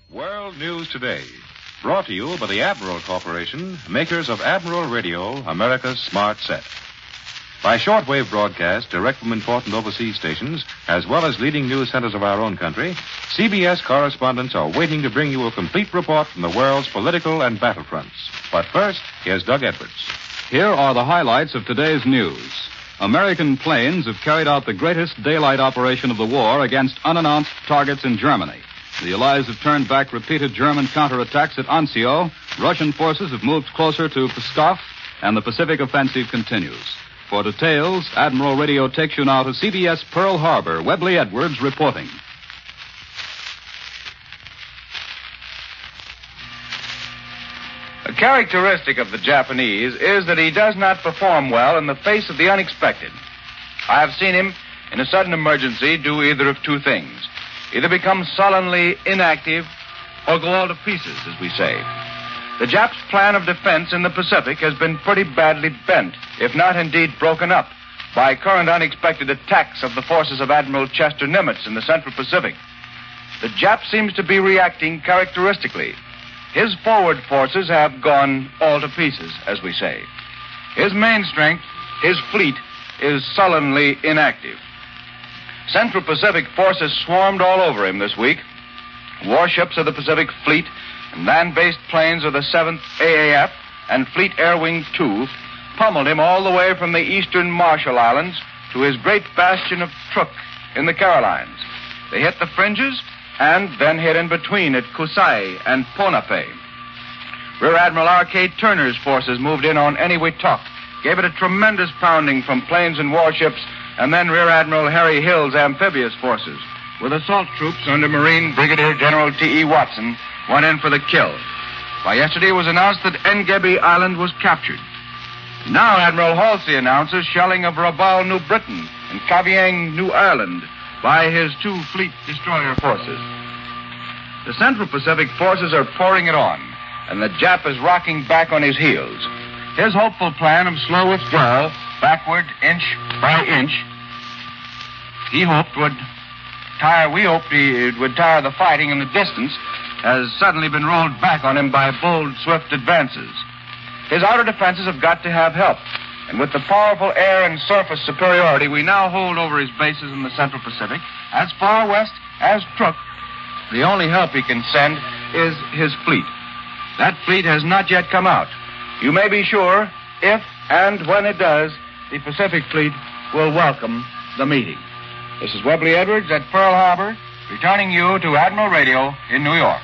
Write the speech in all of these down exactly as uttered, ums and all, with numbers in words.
World News Today, brought to you by the Admiral Corporation, makers of Admiral Radio, America's smart set. By shortwave broadcast direct from important overseas stations, as well as leading news centers of our own country, C B S correspondents are waiting to bring you a complete report from the world's political and battlefronts. But first, here's Doug Edwards. Here are the highlights of today's news. American planes have carried out the greatest daylight operation of the war against unannounced targets in Germany. The Allies have turned back repeated German counterattacks at Anzio. Russian forces have moved closer to Pskov, and the Pacific offensive continues. For details, Admiral Radio takes you now to C B S Pearl Harbor. Webley Edwards reporting. A characteristic of the Japanese is that he does not perform well in the face of the unexpected. I have seen him, in a sudden emergency, do either of two things. Either become sullenly inactive or go all to pieces, as we say. The Japs' plan of defense in the Pacific has been pretty badly bent, if not indeed broken up, by current unexpected attacks of the forces of Admiral Chester Nimitz in the Central Pacific. The Jap seems to be reacting characteristically. His forward forces have gone all to pieces, as we say. His main strength, his fleet, is sullenly inactive. Central Pacific forces swarmed all over him this week. Warships of the Pacific Fleet and land-based planes of the seventh A A F and Fleet Air Wing two pummeled him all the way from the eastern Marshall Islands to his great bastion of Truk in the Carolines. They hit the fringes and then hit in between at Kusai and Ponape. Rear Admiral R K Turner's forces moved in on Eniwetok, gave it a tremendous pounding from planes and warships, and then Rear Admiral Harry Hill's amphibious forces, with assault troops under Marine Brigadier General T E Watson, went in for the kill. By yesterday it was announced that Engebe Island was captured. Now Admiral Halsey announces shelling of Rabaul, New Britain, and Kavieng, New Ireland, by his two fleet destroyer forces. The Central Pacific forces are pouring it on, and the Jap is rocking back on his heels. His hopeful plan of slow withdrawal, backward inch by inch, he hoped would tire, we hoped he would tire the fighting in the distance, has suddenly been rolled back on him by bold, swift advances. His outer defenses have got to have help, and with the powerful air and surface superiority we now hold over his bases in the Central Pacific, as far west as Truk, the only help he can send is his fleet. That fleet has not yet come out. You may be sure, if and when it does, the Pacific Fleet will welcome the meeting. This is Webley Edwards at Pearl Harbor, returning you to Admiral Radio in New York.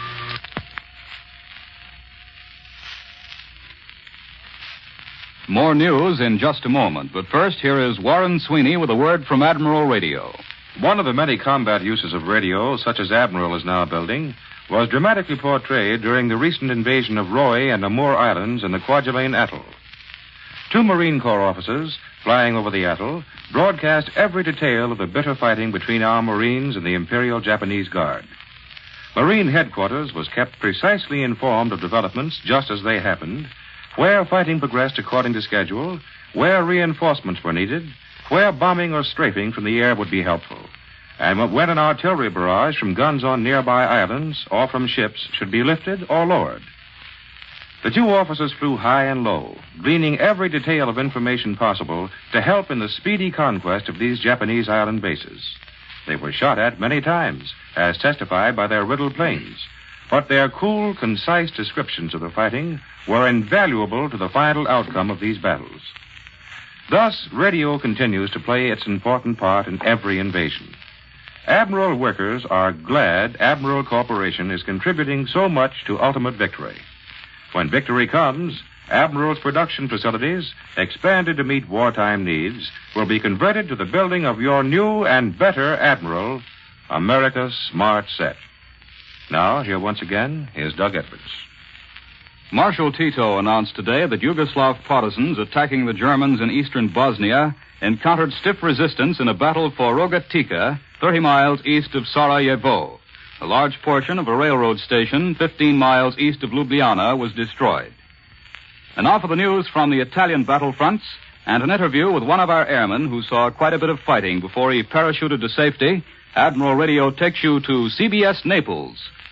More news in just a moment, but first here is Warren Sweeney with a word from Admiral Radio. One of the many combat uses of radio, such as Admiral is now building, was dramatically portrayed during the recent invasion of Roy and Amur Islands in the Kwajalein Atoll. Two Marine Corps officers, flying over the atoll, broadcast every detail of the bitter fighting between our Marines and the Imperial Japanese Guard. Marine headquarters was kept precisely informed of developments just as they happened, where fighting progressed according to schedule, where reinforcements were needed, where bombing or strafing from the air would be helpful, and when an artillery barrage from guns on nearby islands or from ships should be lifted or lowered. The two officers flew high and low, gleaning every detail of information possible to help in the speedy conquest of these Japanese island bases. They were shot at many times, as testified by their riddled planes, but their cool, concise descriptions of the fighting were invaluable to the final outcome of these battles. Thus, radio continues to play its important part in every invasion. Admiral workers are glad Admiral Corporation is contributing so much to ultimate victory. When victory comes, Admiral's production facilities, expanded to meet wartime needs, will be converted to the building of your new and better Admiral, America's smart set. Now, here once again is Doug Edwards. Marshal Tito announced today that Yugoslav partisans attacking the Germans in eastern Bosnia encountered stiff resistance in a battle for Rogatica, thirty miles east of Sarajevo. A large portion of a railroad station fifteen miles east of Ljubljana was destroyed. And now for the news from the Italian battlefronts and an interview with one of our airmen who saw quite a bit of fighting before he parachuted to safety. Admiral Radio takes you to C B S Naples.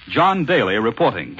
John Daly reporting.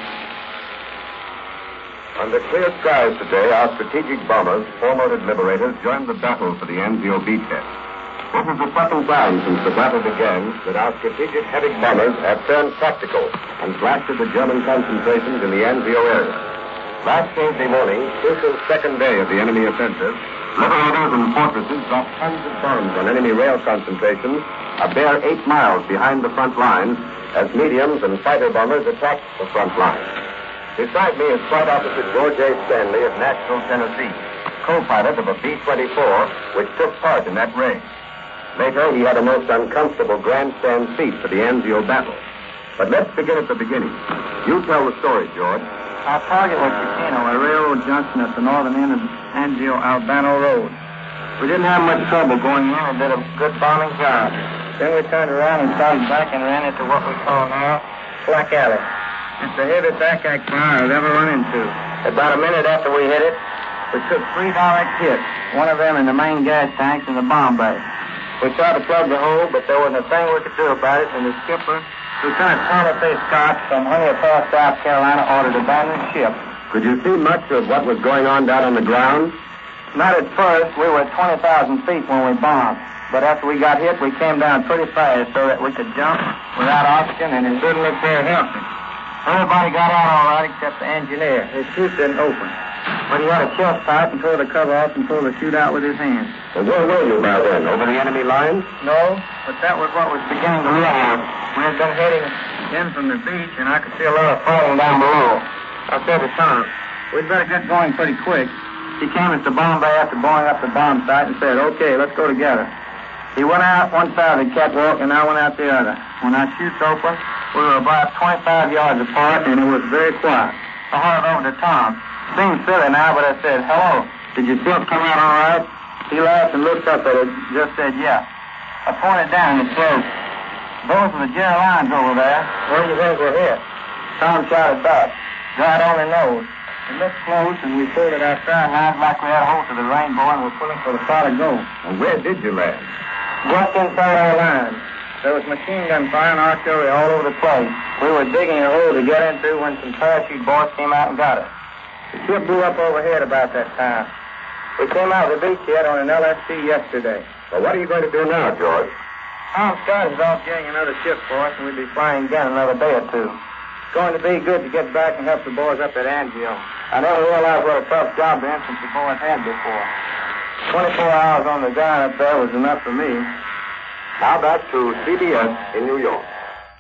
Under clear skies today, our strategic bombers, four-motored liberators, joined the battle for the Anzio beachhead. This is the second time since the battle began that our strategic heavy bombers have turned tactical and blasted the German concentrations in the Anzio area. Last Thursday morning, crucial second day of the enemy offensive, liberators and fortresses dropped tons of bombs on enemy rail concentrations a bare eight miles behind the front line as mediums and fighter bombers attacked the front line. Beside me is Flight Officer George A. Stanley of Nashville, Tennessee, co-pilot of a B twenty-four which took part in that raid. Later, he had a most uncomfortable grandstand seat for the Anzio battle. But let's begin at the beginning. You tell the story, George. Our target was Chicano, a railroad junction at the northern end of Anzio-Albano Road. We didn't have much trouble going in and did a good bombing job. Then we turned around and started back and ran into what we call now Black Alley. It's the heaviest ack-ack fire I've ever run into. About a minute after we hit it, we took three direct hits, one of them in the main gas tanks in the bomb bay. We tried to plug the hole, but there wasn't a thing we could do about it, and the skipper, Lieutenant Thomas A. Scott from Honey Falls, South Carolina, ordered abandon ship. Could you see much of what was going on down on the ground? Not at first. We were at twenty thousand feet when we bombed. But after we got hit, we came down pretty fast so that we could jump without oxygen, and it didn't look very healthy. Everybody got out all right except the engineer. His chute didn't open. But he had a chest pipe and tore the cover off and pulled the chute out with his hands. Well, where were you by then? Over the enemy lines? No, but that was what was beginning to realize. We had been heading in from the beach, and I could see a lot of fighting down below. I said to Tom, we'd better get going pretty quick. He came into bomb bay after blowing up the bomb site and said, okay, let's go together. He went out one side of the catwalk, and I went out the other. When our chutes opened, we were about twenty-five yards apart, and it was very quiet. I hurried over to Tom. Seemed silly now, but I said, hello, did your ship come out all right? He laughed and looked up at it, just said, yeah. I pointed down and said, those are the Jerry lines over there. Where do you think we're hit? Tom shouted back, God only knows. We looked close, and we pulled at our fire lines like we had a hold to the rainbow, and we're pulling for the solid goal. Well, where did you land? Just inside our lines. There was machine gun fire and artillery all over the place. We were digging a hole to get into when some parachute boys came out and got us. The ship blew up overhead about that time. We came out of the beachhead on an L S C yesterday. Well, what are you going to do now, George? Tom Scott is off getting another ship for us, and we'll be flying again another day or two. It's going to be good to get back and help the boys up at Anzio. I never realized what a tough job the infantry boys had before. twenty-four hours on the ground up there was enough for me. Now back to C B S in New York.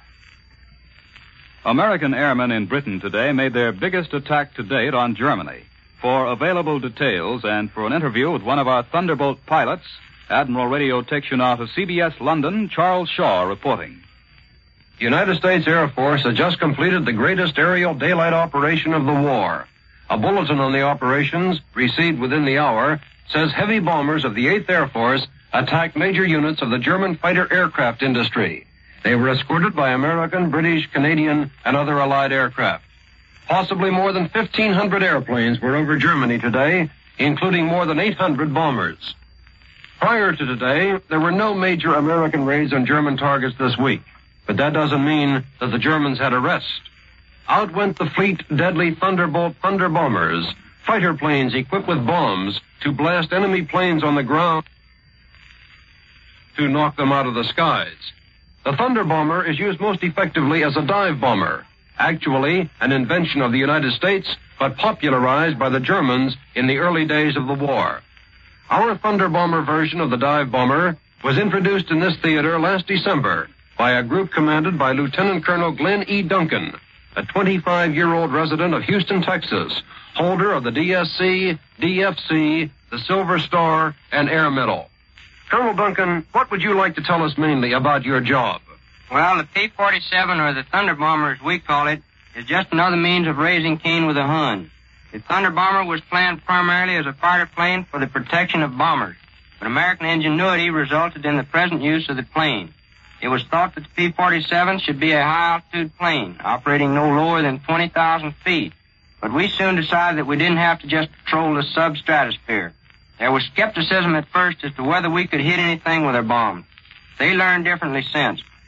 American airmen in Britain today made their biggest attack to date on Germany. For available details and for an interview with one of our Thunderbolt pilots, Admiral Radio takes you now to C B S London, Charles Shaw reporting. The United States Air Force has just completed the greatest aerial daylight operation of the war. A bulletin on the operations, received within the hour, says heavy bombers of the eighth Air Force attacked major units of the German fighter aircraft industry. They were escorted by American, British, Canadian, and other Allied aircraft. Possibly more than fifteen hundred airplanes were over Germany today, including more than eight hundred bombers. Prior to today, there were no major American raids on German targets this week. But that doesn't mean that the Germans had a rest. Out went the fleet deadly Thunderbolt Thunder bombers, fighter planes equipped with bombs to blast enemy planes on the ground to knock them out of the skies. The Thunder bomber is used most effectively as a dive bomber, actually an invention of the United States, but popularized by the Germans in the early days of the war. Our Thunder bomber version of the dive bomber was introduced in this theater last December by a group commanded by Lieutenant Colonel Glenn E. Duncan, a twenty-five-year-old resident of Houston, Texas, holder of the D S C, D F C, the Silver Star, and Air Medal. Colonel Duncan, what would you like to tell us mainly about your job? Well, the P forty-seven, or the Thunder Bomber as we call it, is just another means of raising Cain with a Hun. The Thunder Bomber was planned primarily as a fighter plane for the protection of bombers, but American ingenuity resulted in the present use of the plane. It was thought that the P forty-seven should be a high-altitude plane, operating no lower than twenty thousand feet. But we soon decided that we didn't have to just patrol the substratosphere. There was skepticism at first as to whether we could hit anything with our bombs. They learned differently since.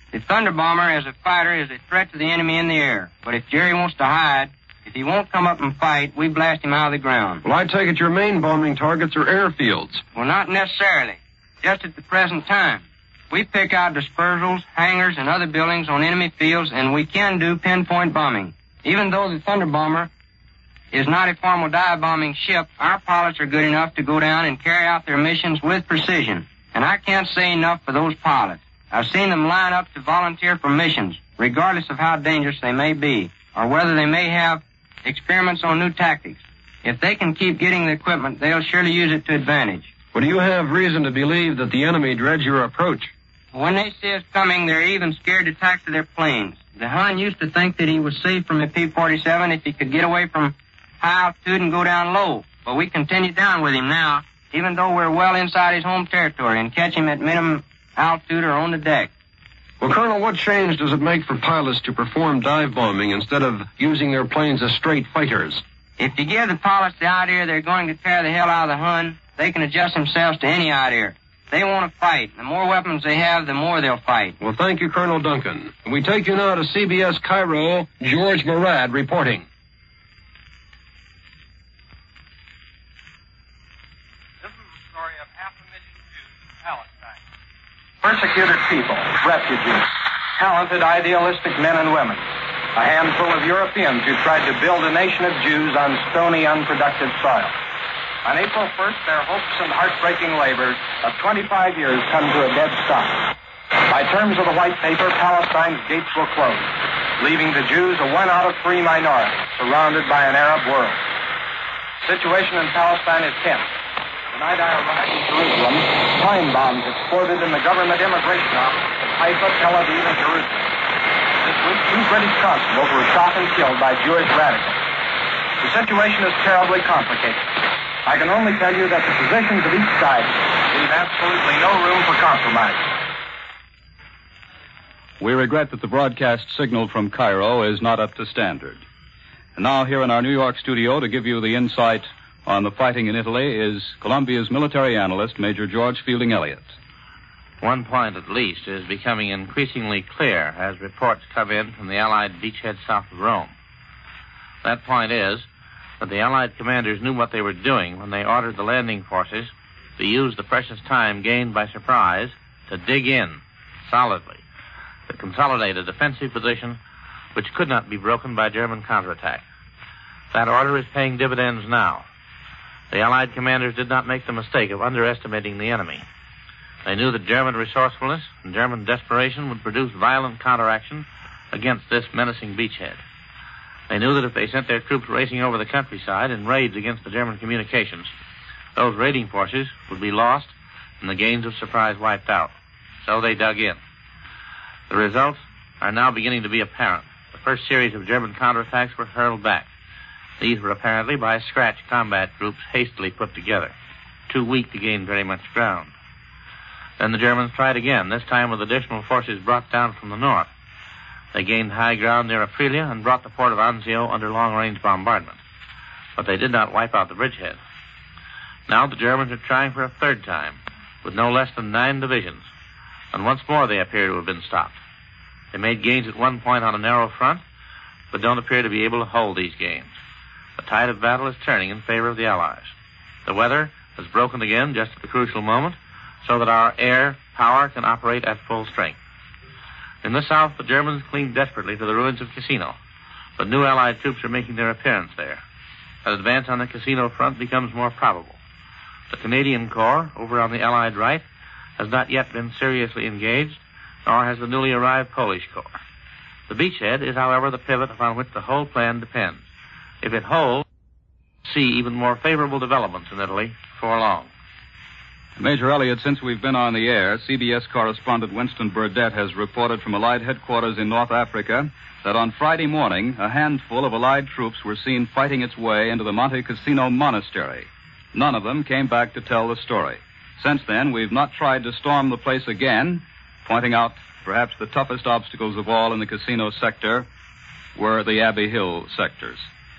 The Thunder Bomber, as a fighter, is a threat to the enemy in the air. But if Jerry wants to hide, if he won't come up and fight, we blast him out of the ground. Well, I take it your main bombing targets are airfields. Well, not necessarily. Just at the present time. We pick out dispersals, hangars, and other buildings on enemy fields, and we can do pinpoint bombing. Even though the Thunder Bomber is not a formal dive-bombing ship, our pilots are good enough to go down and carry out their missions with precision. And I can't say enough for those pilots. I've seen them line up to volunteer for missions, regardless of how dangerous they may be, or whether they may have experiments on new tactics. If they can keep getting the equipment, they'll surely use it to advantage. Well, do you have reason to believe that the enemy dreads your approach? When they see us coming, they're even scared to taxi their planes. The Hun used to think that he was safe from a P forty-seven if he could get away from high altitude and go down low. But we continue down with him now, even though we're well inside his home territory, and catch him at minimum altitude or on the deck. Well, Colonel, what change does it make for pilots to perform dive bombing instead of using their planes as straight fighters? If you give the pilots the idea they're going to tear the hell out of the Hun, they can adjust themselves to any idea. They want to fight. The more weapons they have, the more they'll fight. Well, thank you, Colonel Duncan. We take you now to C B S Cairo, George Murad reporting. This is the story of half a million Jews in Palestine. Persecuted people, refugees, talented, idealistic men and women. A handful of Europeans who tried to build a nation of Jews on stony, unproductive soil. On April first, their hopes and heartbreaking labors of twenty-five years come to a dead stop. By terms of the white paper, Palestine's gates will close, leaving the Jews a one out of three minority, surrounded by an Arab world. The situation in Palestine is tense. The night I arrived in Jerusalem, time bombs exploded in the government immigration office at Haifa, Tel Aviv, and Jerusalem. This week, two British constables were shot and killed by Jewish radicals. The situation is terribly complicated. I can only tell you that the positions of each side leave absolutely no room for compromise. We regret that the broadcast signal from Cairo is not up to standard. And now here in our New York studio to give you the insight on the fighting in Italy is Columbia's military analyst, Major George Fielding Elliott. One point at least is becoming increasingly clear as reports come in from the Allied beachhead south of Rome. That point is that the Allied commanders knew what they were doing when they ordered the landing forces to use the precious time gained by surprise to dig in solidly, to consolidate a defensive position which could not be broken by German counterattack. That order is paying dividends now. The Allied commanders did not make the mistake of underestimating the enemy. They knew that German resourcefulness and German desperation would produce violent counteraction against this menacing beachhead. They knew that if they sent their troops racing over the countryside in raids against the German communications, those raiding forces would be lost and the gains of surprise wiped out. So they dug in. The results are now beginning to be apparent. The first series of German counterattacks were hurled back. These were apparently by scratch combat groups hastily put together, too weak to gain very much ground. Then the Germans tried again, this time with additional forces brought down from the north. They gained high ground near Aprilia and brought the port of Anzio under long-range bombardment. But they did not wipe out the bridgehead. Now the Germans are trying for a third time, with no less than nine divisions. And once more they appear to have been stopped. They made gains at one point on a narrow front, but don't appear to be able to hold these gains. The tide of battle is turning in favor of the Allies. The weather has broken again just at the crucial moment, so that our air power can operate at full strength. In the south, the Germans cling desperately to the ruins of Cassino, but new Allied troops are making their appearance there. An advance on the Cassino front becomes more probable. The Canadian Corps, over on the Allied right, has not yet been seriously engaged, nor has the newly arrived Polish Corps. The beachhead is, however, the pivot upon which the whole plan depends. If it holds, we'll see even more favorable developments in Italy before long. Major Elliott, since we've been on the air, C B S correspondent Winston Burdett has reported from Allied headquarters in North Africa that on Friday morning, a handful of Allied troops were seen fighting its way into the Monte Cassino monastery. None of them came back to tell the story. Since then, we've not tried to storm the place again, pointing out perhaps the toughest obstacles of all in the Cassino sector were the Abbey Hill sectors.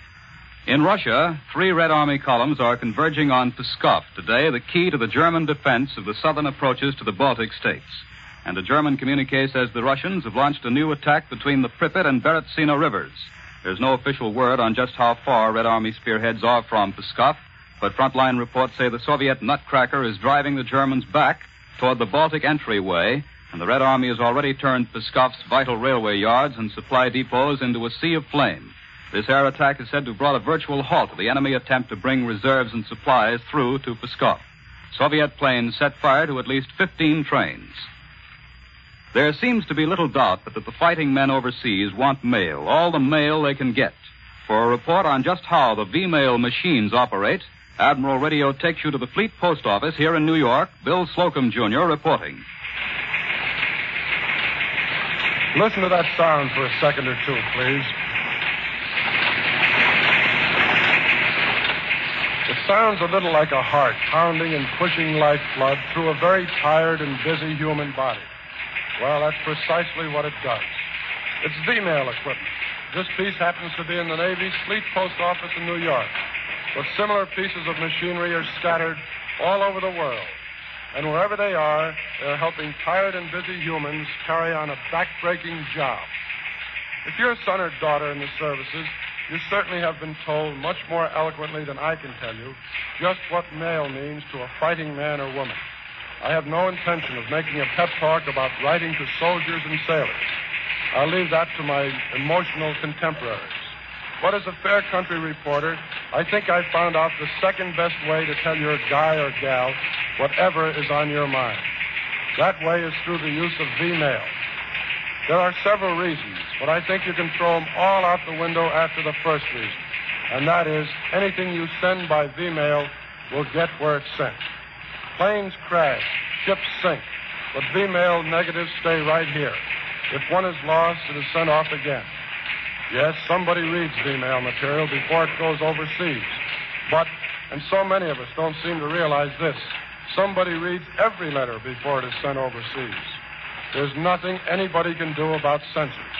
In Russia, three Red Army columns are converging on Pskov today, the key to the German defense of the southern approaches to the Baltic states. And a German communique says the Russians have launched a new attack between the Pripyat and Berezina rivers. There's no official word on just how far Red Army spearheads are from Pskov, but frontline reports say the Soviet nutcracker is driving the Germans back toward the Baltic entryway, and the Red Army has already turned Pskov's vital railway yards and supply depots into a sea of flame. This air attack is said to have brought a virtual halt to the enemy attempt to bring reserves and supplies through to Pskov. Soviet planes set fire to at least fifteen trains. There seems to be little doubt but that the fighting men overseas want mail, all the mail they can get. For a report on just how the V-mail machines operate, Admiral Radio takes you to the Fleet Post Office here in New York. Bill Slocum, Junior reporting. Listen to that sound for a second or two, please. It sounds a little like a heart pounding and pushing lifeblood through a very tired and busy human body. Well, that's precisely what it does. It's V-mail equipment. This piece happens to be in the Navy's Fleet Post Office in New York. But similar pieces of machinery are scattered all over the world. And wherever they are, they're helping tired and busy humans carry on a back-breaking job. If you're a son or daughter in the services, you certainly have been told much more eloquently than I can tell you just what mail means to a fighting man or woman. I have no intention of making a pep talk about writing to soldiers and sailors. I'll leave that to my emotional contemporaries. But as a fair country reporter, I think I found out the second best way to tell your guy or gal whatever is on your mind. That way is through the use of V-mail. There are several reasons, but I think you can throw them all out the window after the first reason. And that is, anything you send by V-mail will get where it's sent. Planes crash, ships sink, but V-mail negatives stay right here. If one is lost, it is sent off again. Yes, somebody reads V-mail material before it goes overseas. But, and so many of us don't seem to realize this, somebody reads every letter before it is sent overseas. There's nothing anybody can do about censors.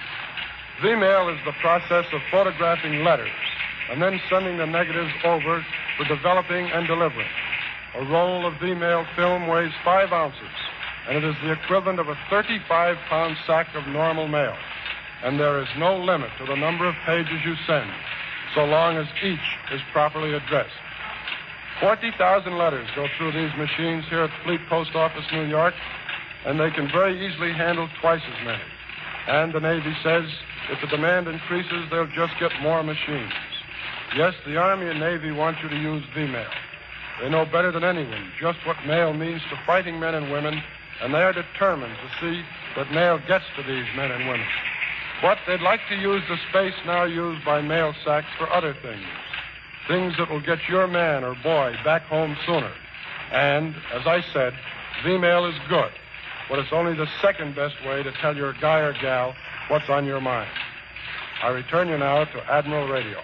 V-mail is the process of photographing letters and then sending the negatives over for developing and delivering. A roll of V-mail film weighs five ounces, and it is the equivalent of a thirty-five pound sack of normal mail. And there is no limit to the number of pages you send, so long as each is properly addressed. forty thousand letters go through these machines here at Fleet Post Office, New York, and they can very easily handle twice as many. And the Navy says if the demand increases, they'll just get more machines. Yes, the Army and Navy want you to use V-mail. They know better than anyone just what mail means to fighting men and women, and they are determined to see that mail gets to these men and women. But they'd like to use the space now used by mail sacks for other things. Things that will get your man or boy back home sooner. And, as I said, V-mail is good, but it's only the second best way to tell your guy or gal what's on your mind. I return you now to Admiral Radio.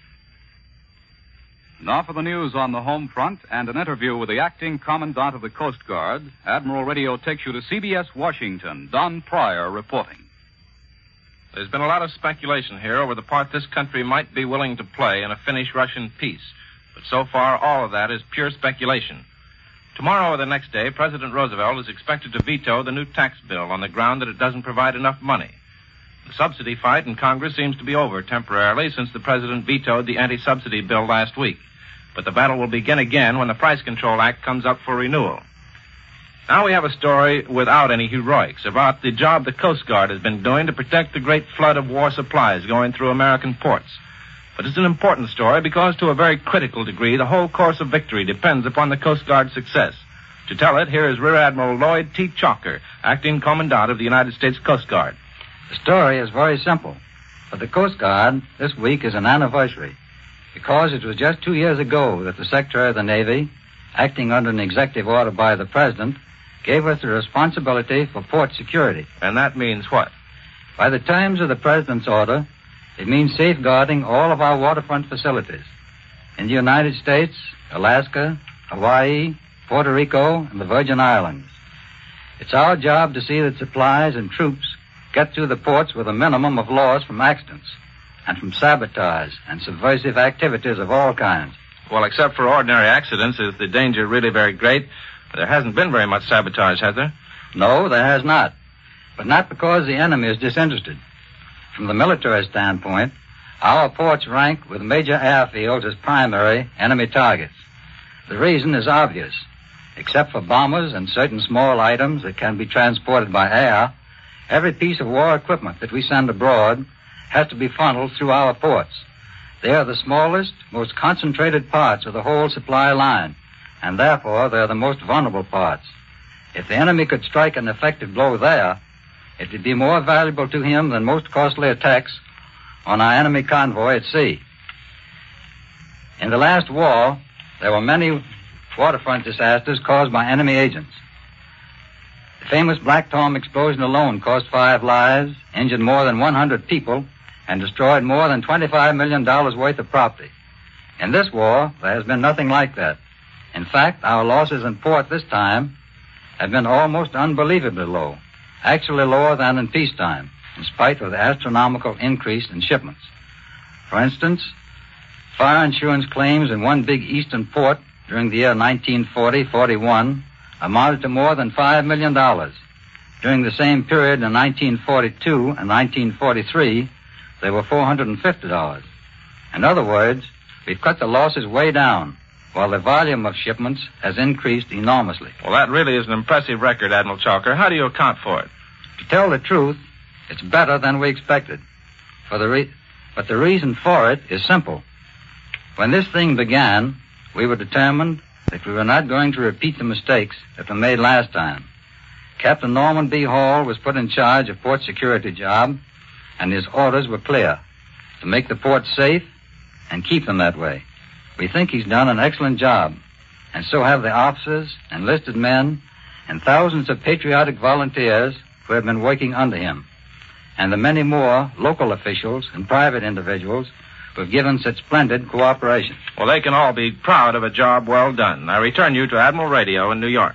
Now for the news on the home front and an interview with the acting commandant of the Coast Guard. Admiral Radio takes you to C B S Washington. Don Pryor reporting. There's been a lot of speculation here over the part this country might be willing to play in a Finnish-Russian peace. But so far, all of that is pure speculation. Tomorrow or the next day, President Roosevelt is expected to veto the new tax bill on the ground that it doesn't provide enough money. The subsidy fight in Congress seems to be over temporarily since the president vetoed the anti-subsidy bill last week. But the battle will begin again when the Price Control Act comes up for renewal. Now we have a story without any heroics about the job the Coast Guard has been doing to protect the great flood of war supplies going through American ports. But it's an important story because to a very critical degree, the whole course of victory depends upon the Coast Guard's success. To tell it, here is Rear Admiral Lloyd T. Chalker, acting commandant of the United States Coast Guard. The story is very simple. For the Coast Guard, this week is an anniversary, because it was just two years ago that the Secretary of the Navy, acting under an executive order by the President, gave us the responsibility for port security. And that means what? By the terms of the President's order, it means safeguarding all of our waterfront facilities in the United States, Alaska, Hawaii, Puerto Rico, and the Virgin Islands. It's our job to see that supplies and troops get through the ports with a minimum of loss from accidents and from sabotage and subversive activities of all kinds. Well, except for ordinary accidents, is the danger really very great? There hasn't been very much sabotage, has there? No, there has not. But not because the enemy is disinterested. From the military standpoint, our ports rank with major airfields as primary enemy targets. The reason is obvious. Except for bombers and certain small items that can be transported by air, every piece of war equipment that we send abroad has to be funneled through our ports. They are the smallest, most concentrated parts of the whole supply line, and therefore they're the most vulnerable parts. If the enemy could strike an effective blow there, it would be more valuable to him than most costly attacks on our enemy convoy at sea. In the last war, there were many waterfront disasters caused by enemy agents. The famous Black Tom explosion alone cost five lives, injured more than one hundred people, and destroyed more than twenty-five million dollars worth of property. In this war, there has been nothing like that. In fact, our losses in port this time have been almost unbelievably low, actually lower than in peacetime, in spite of the astronomical increase in shipments. For instance, fire insurance claims in one big eastern port during the year nineteen forty forty-one amounted to more than five million dollars. During the same period in nineteen forty-two and nineteen forty-three, they were four hundred fifty dollars. In other words, we've cut the losses way down, while the volume of shipments has increased enormously. Well, that really is an impressive record, Admiral Chalker. How do you account for it? To tell the truth, it's better than we expected. For the re- but the reason for it is simple. When this thing began, we were determined that we were not going to repeat the mistakes that were made last time. Captain Norman B. Hall was put in charge of port security job, and his orders were clear: to make the ports safe and keep them that way. We think he's done an excellent job, and so have the officers, enlisted men, and thousands of patriotic volunteers who have been working under him, and the many more local officials and private individuals who have given such splendid cooperation. Well, they can all be proud of a job well done. I return you to Admiral Radio in New York.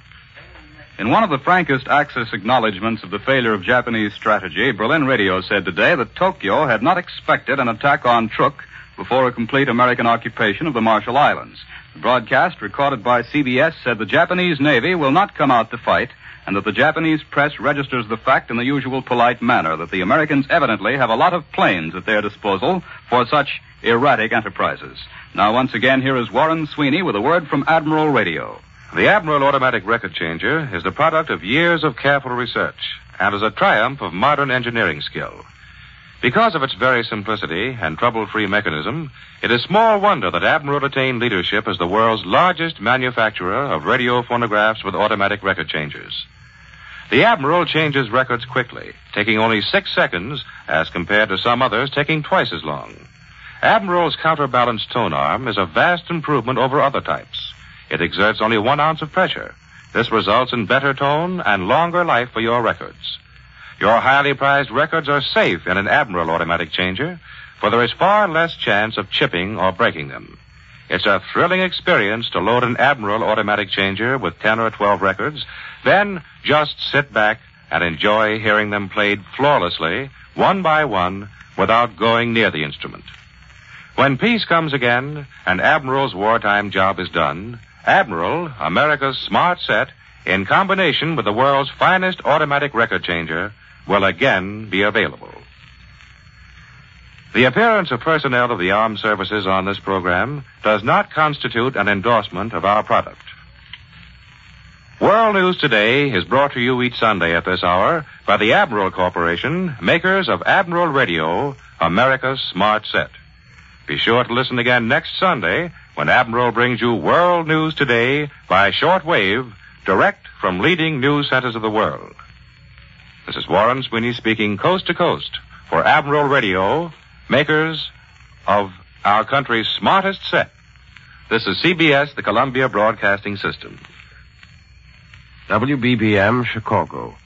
In one of the frankest Axis acknowledgments of the failure of Japanese strategy, Berlin Radio said today that Tokyo had not expected an attack on Truk before a complete American occupation of the Marshall Islands. The broadcast, recorded by C B S, said the Japanese Navy will not come out to fight, and that the Japanese press registers the fact in the usual polite manner that the Americans evidently have a lot of planes at their disposal for such erratic enterprises. Now, once again, here is Warren Sweeney with a word from Admiral Radio. The Admiral automatic record changer is the product of years of careful research and is a triumph of modern engineering skill. Because of its very simplicity and trouble-free mechanism, it is small wonder that Admiral attained leadership as the world's largest manufacturer of radio phonographs with automatic record changers. The Admiral changes records quickly, taking only six seconds as compared to some others taking twice as long. Admiral's counterbalanced tone arm is a vast improvement over other types. It exerts only one ounce of pressure. This results in better tone and longer life for your records. Your highly prized records are safe in an Admiral automatic changer, for there is far less chance of chipping or breaking them. It's a thrilling experience to load an Admiral automatic changer with ten or twelve records, then just sit back and enjoy hearing them played flawlessly, one by one, without going near the instrument. When peace comes again and Admiral's wartime job is done, Admiral, America's smart set, in combination with the world's finest automatic record changer, will again be available. The appearance of personnel of the armed services on this program does not constitute an endorsement of our product. World News Today is brought to you each Sunday at this hour by the Admiral Corporation, makers of Admiral Radio, America's smart set. Be sure to listen again next Sunday when Admiral brings you World News Today by shortwave, direct from leading news centers of the world. This is Warren Sweeney speaking coast to coast for Admiral Radio, makers of our country's smartest set. This is C B S, the Columbia Broadcasting System. W B B M, Chicago.